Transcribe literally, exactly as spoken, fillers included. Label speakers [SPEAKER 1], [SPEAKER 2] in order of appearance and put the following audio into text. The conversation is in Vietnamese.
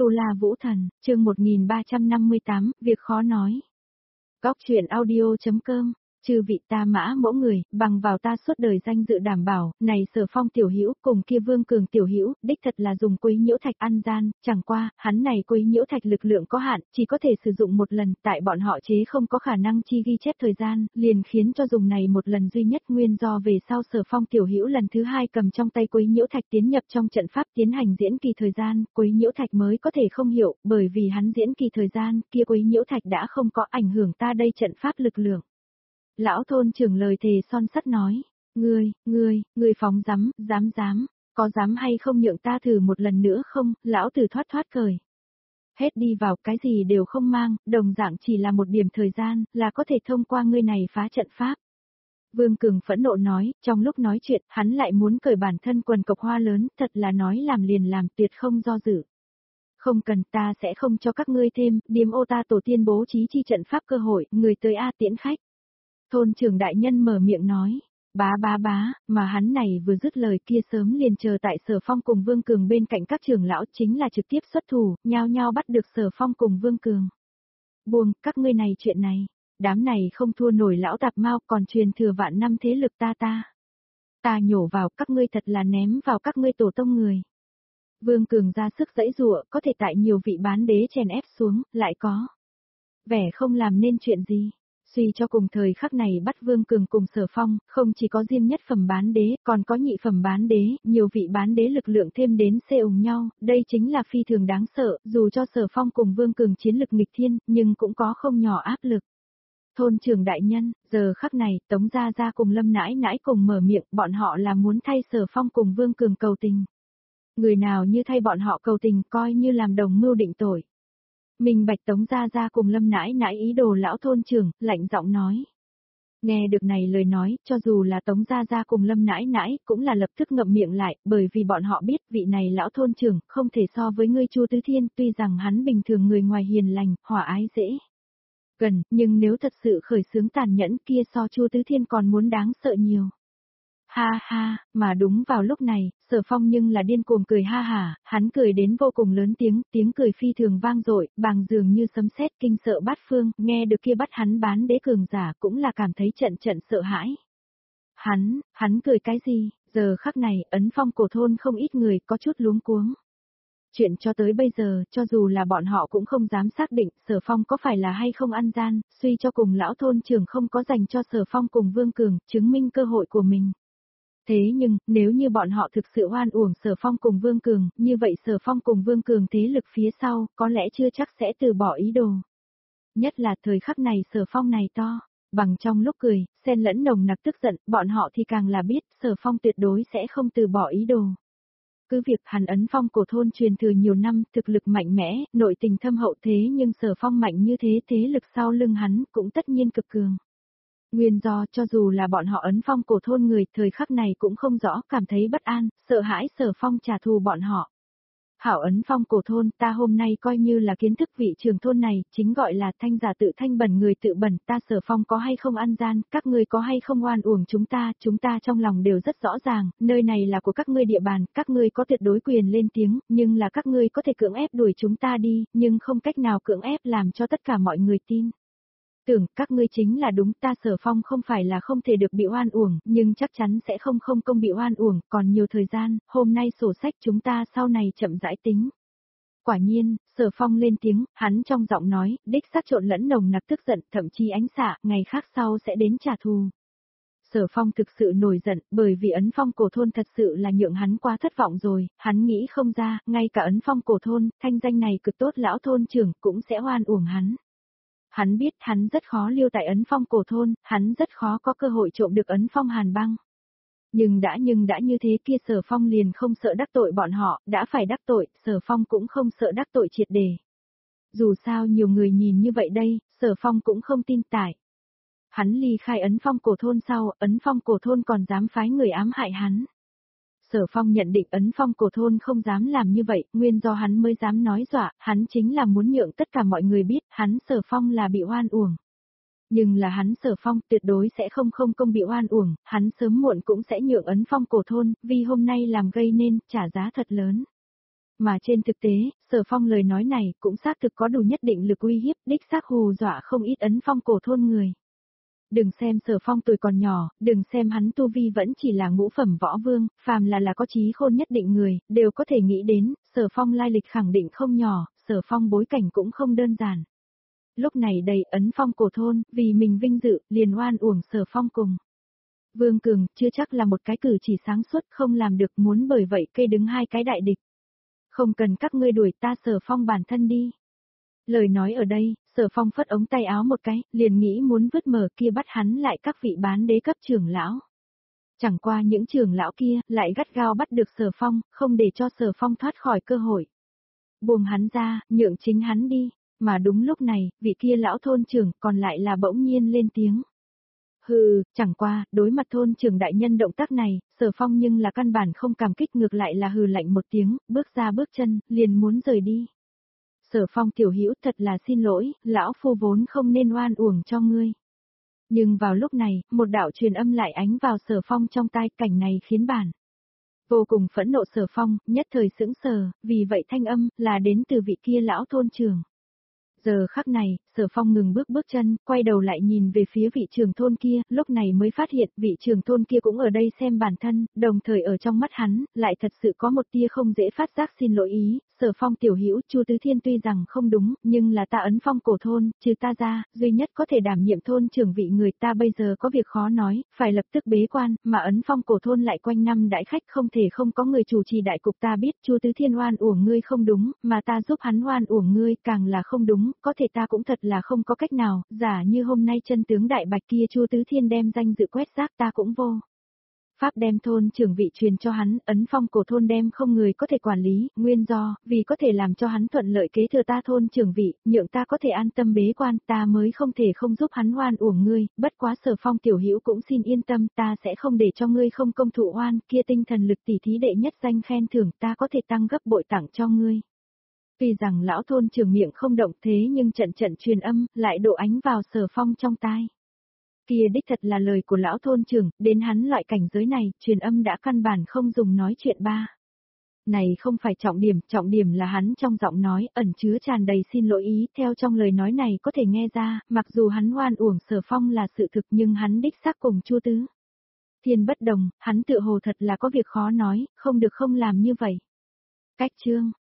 [SPEAKER 1] Tu La Vũ Thần, chương một nghìn ba trăm năm mươi tám, việc khó nói. Góc truyện audio chấm com. Chư vị ta mã mẫu người, bằng vào ta suốt đời danh dự đảm bảo, này Sở Phong tiểu hữu cùng kia Vương Cường tiểu hữu, đích thật là dùng quấy nhiễu thạch ăn gian, chẳng qua, hắn này quấy nhiễu thạch lực lượng có hạn, chỉ có thể sử dụng một lần, tại bọn họ chế không có khả năng chi ghi chép thời gian, liền khiến cho dùng này một lần duy nhất nguyên do về sau Sở Phong tiểu hữu lần thứ hai cầm trong tay quấy nhiễu thạch tiến nhập trong trận pháp tiến hành diễn kỳ thời gian, quấy nhiễu thạch mới có thể không hiểu, bởi vì hắn diễn kỳ thời gian, kia quấy nhiễu thạch đã không có ảnh hưởng ta đây trận pháp lực lượng. Lão thôn trưởng lời thề son sắt nói, ngươi, ngươi, ngươi phóng dám, dám dám, có dám hay không nhượng ta thử một lần nữa không, lão tử thoát thoát cười. Hết đi vào, cái gì đều không mang, đồng dạng chỉ là một điểm thời gian, là có thể thông qua ngươi này phá trận pháp. Vương Cường phẫn nộ nói, trong lúc nói chuyện, hắn lại muốn cởi bản thân quần cộc hoa lớn, thật là nói làm liền làm tuyệt không do dự. Không cần, ta sẽ không cho các ngươi thêm, điếm ô ta tổ tiên bố trí chi trận pháp cơ hội, người tới A tiễn khách. Thôn trưởng đại nhân mở miệng nói, bá bá bá, mà hắn này vừa dứt lời kia sớm liền chờ tại Sở Phong cùng Vương Cường bên cạnh các trưởng lão chính là trực tiếp xuất thủ, nhao nhao bắt được Sở Phong cùng Vương Cường. Buông, các ngươi này chuyện này, đám này không thua nổi lão tạp mau còn truyền thừa vạn năm thế lực ta ta. Ta nhổ vào các ngươi thật là ném vào các ngươi tổ tông người. Vương Cường ra sức giãy giụa, có thể tại nhiều vị bán đế chèn ép xuống, lại có vẻ không làm nên chuyện gì. Suy cho cùng thời khắc này bắt Vương Cường cùng Sở Phong, không chỉ có riêng nhất phẩm bán đế, còn có nhị phẩm bán đế, nhiều vị bán đế lực lượng thêm đến xê ủng nhau, đây chính là phi thường đáng sợ, dù cho Sở Phong cùng Vương Cường chiến lực nghịch thiên, nhưng cũng có không nhỏ áp lực. Thôn trưởng đại nhân, giờ khắc này, Tống Gia Gia cùng Lâm nãi nãi cùng mở miệng, bọn họ là muốn thay Sở Phong cùng Vương Cường cầu tình. Người nào như thay bọn họ cầu tình coi như làm đồng mưu định tội. Mình bạch Tống Gia Gia cùng Lâm nãi nãi ý đồ lão thôn trưởng, lạnh giọng nói. Nghe được này lời nói, cho dù là Tống Gia Gia cùng Lâm nãi nãi, cũng là lập tức ngậm miệng lại, bởi vì bọn họ biết vị này lão thôn trưởng, không thể so với ngươi Chu Tứ Thiên, tuy rằng hắn bình thường người ngoài hiền lành, hòa ái dễ gần, nhưng nếu thật sự khởi xướng tàn nhẫn kia so Chu Tứ Thiên còn muốn đáng sợ nhiều. Ha ha, mà đúng vào lúc này, Sở Phong nhưng là điên cuồng cười ha hả, hắn cười đến vô cùng lớn tiếng, tiếng cười phi thường vang dội, bàng dường như sấm sét kinh sợ bát phương, nghe được kia bắt hắn bán đế cường giả cũng là cảm thấy trận trận sợ hãi. Hắn, hắn cười cái gì, giờ khắc này, ấn phong cổ thôn không ít người có chút luống cuống. Chuyện cho tới bây giờ, cho dù là bọn họ cũng không dám xác định Sở Phong có phải là hay không ăn gian, suy cho cùng lão thôn trưởng không có dành cho Sở Phong cùng Vương Cường, chứng minh cơ hội của mình. Thế nhưng, nếu như bọn họ thực sự oan uổng Sở Phong cùng Vương Cường, như vậy Sở Phong cùng Vương Cường thế lực phía sau, có lẽ chưa chắc sẽ từ bỏ ý đồ. Nhất là thời khắc này Sở Phong này to, bằng trong lúc cười, xen lẫn nồng nặc tức giận, bọn họ thì càng là biết Sở Phong tuyệt đối sẽ không từ bỏ ý đồ. Cứ việc hắn ấn phong cổ thôn truyền thừa nhiều năm, thực lực mạnh mẽ, nội tình thâm hậu thế nhưng Sở Phong mạnh như thế thế lực sau lưng hắn cũng tất nhiên cực cường. Nguyên do cho dù là bọn họ ấn phong cổ thôn người thời khắc này cũng không rõ cảm thấy bất an, sợ hãi Sở Phong trả thù bọn họ. Hảo ấn phong cổ thôn ta hôm nay coi như là kiến thức vị trường thôn này, chính gọi là thanh giả tự thanh bẩn người tự bẩn, ta Sở Phong có hay không ăn gian, các ngươi có hay không oan uổng chúng ta, chúng ta trong lòng đều rất rõ ràng, nơi này là của các ngươi địa bàn, các ngươi có tuyệt đối quyền lên tiếng, nhưng là các ngươi có thể cưỡng ép đuổi chúng ta đi, nhưng không cách nào cưỡng ép làm cho tất cả mọi người tin. Tưởng các ngươi chính là đúng, ta Sở Phong không phải là không thể được bị oan uổng, nhưng chắc chắn sẽ không không công bị oan uổng, còn nhiều thời gian, hôm nay sổ sách chúng ta sau này chậm rãi tính. Quả nhiên, Sở Phong lên tiếng, hắn trong giọng nói, đích xác trộn lẫn nồng nặc tức giận, thậm chí ánh xạ, ngày khác sau sẽ đến trả thù. Sở Phong thực sự nổi giận, bởi vì ấn phong cổ thôn thật sự là nhượng hắn quá thất vọng rồi, hắn nghĩ không ra, ngay cả ấn phong cổ thôn, thanh danh này cực tốt lão thôn trưởng cũng sẽ oan uổng hắn. Hắn biết hắn rất khó lưu tại ấn phong cổ thôn, hắn rất khó có cơ hội trộm được ấn phong hàn băng. Nhưng đã nhưng đã như thế kia Sở Phong liền không sợ đắc tội bọn họ, đã phải đắc tội, Sở Phong cũng không sợ đắc tội triệt đề. Dù sao nhiều người nhìn như vậy đây, Sở Phong cũng không tin tải. Hắn ly khai ấn phong cổ thôn sau, ấn phong cổ thôn còn dám phái người ám hại hắn. Sở Phong nhận định ấn phong cổ thôn không dám làm như vậy, nguyên do hắn mới dám nói dọa, hắn chính là muốn nhượng tất cả mọi người biết, hắn Sở Phong là bị oan uổng. Nhưng là hắn Sở Phong tuyệt đối sẽ không không công bị oan uổng, hắn sớm muộn cũng sẽ nhượng ấn phong cổ thôn, vì hôm nay làm gây nên, trả giá thật lớn. Mà trên thực tế, Sở Phong lời nói này cũng xác thực có đủ nhất định lực uy hiếp, đích xác hù dọa không ít ấn phong cổ thôn người. Đừng xem Sở Phong tuổi còn nhỏ, đừng xem hắn tu vi vẫn chỉ là ngũ phẩm võ vương, phàm là là có trí khôn nhất định người, đều có thể nghĩ đến, Sở Phong lai lịch khẳng định không nhỏ, Sở Phong bối cảnh cũng không đơn giản. Lúc này đầy ấn phong cổ thôn, vì mình vinh dự, liền oan uổng Sở Phong cùng. Vương Cường, chưa chắc là một cái cử chỉ sáng suốt không làm được muốn bởi vậy cây đứng hai cái đại địch. Không cần các ngươi đuổi ta Sở Phong bản thân đi. Lời nói ở đây, Sở Phong phất ống tay áo một cái, liền nghĩ muốn vứt mở kia bắt hắn lại các vị bán đế cấp trưởng lão. Chẳng qua những trưởng lão kia lại gắt gao bắt được Sở Phong, không để cho Sở Phong thoát khỏi cơ hội. Buông hắn ra, nhượng chính hắn đi, mà đúng lúc này, vị kia lão thôn trưởng còn lại là bỗng nhiên lên tiếng. Hừ, chẳng qua, đối mặt thôn trưởng đại nhân động tác này, Sở Phong nhưng là căn bản không cảm kích ngược lại là hừ lạnh một tiếng, bước ra bước chân, liền muốn rời đi. Sở Phong tiểu hữu thật là xin lỗi, lão phu vốn không nên oan uổng cho ngươi. Nhưng vào lúc này, một đạo truyền âm lại ánh vào Sở Phong trong tai, cảnh này khiến bản vô cùng phẫn nộ Sở Phong, nhất thời sững sờ, vì vậy thanh âm là đến từ vị kia lão thôn trưởng. Giờ khắc này, Sở Phong ngừng bước bước chân, quay đầu lại nhìn về phía vị trưởng thôn kia, lúc này mới phát hiện vị trưởng thôn kia cũng ở đây xem bản thân, đồng thời ở trong mắt hắn, lại thật sự có một tia không dễ phát giác xin lỗi ý. Sở Phong tiểu hữu, Chu Tứ Thiên tuy rằng không đúng, nhưng là ta ấn phong cổ thôn, trừ ta ra, duy nhất có thể đảm nhiệm thôn trưởng vị người, ta bây giờ có việc khó nói, phải lập tức bế quan, mà ấn phong cổ thôn lại quanh năm đại khách không thể không có người chủ trì đại cục, ta biết Chu Tứ Thiên oan uổng ngươi không đúng, mà ta giúp hắn oan uổng ngươi càng là không đúng, có thể ta cũng thật là không có cách nào, giả như hôm nay chân tướng đại bạch kia Chu Tứ Thiên đem danh dự quét rác ta cũng vô pháp đem thôn trưởng vị truyền cho hắn, ấn phong cổ thôn đem không người có thể quản lý, nguyên do, vì có thể làm cho hắn thuận lợi kế thừa ta thôn trưởng vị, nhượng ta có thể an tâm bế quan, ta mới không thể không giúp hắn oan uổng ngươi, bất quá Sở Phong tiểu hữu cũng xin yên tâm, ta sẽ không để cho ngươi không công thụ oan, kia tinh thần lực tỷ thí đệ nhất danh khen thưởng ta có thể tăng gấp bội tặng cho ngươi. Tuy rằng lão thôn trưởng miệng không động thế nhưng trận trận truyền âm, lại độ ánh vào Sở Phong trong tai. Kia đích thật là lời của lão thôn trưởng, đến hắn loại cảnh giới này, truyền âm đã căn bản không dùng nói chuyện ba. Này không phải trọng điểm, trọng điểm là hắn trong giọng nói, ẩn chứa tràn đầy xin lỗi ý, theo trong lời nói này có thể nghe ra, mặc dù hắn oan uổng Sở Phong là sự thực nhưng hắn đích xác cùng Chu Tứ Thiên bất đồng, hắn tự hồ thật là có việc khó nói, không được không làm như vậy. Cách chương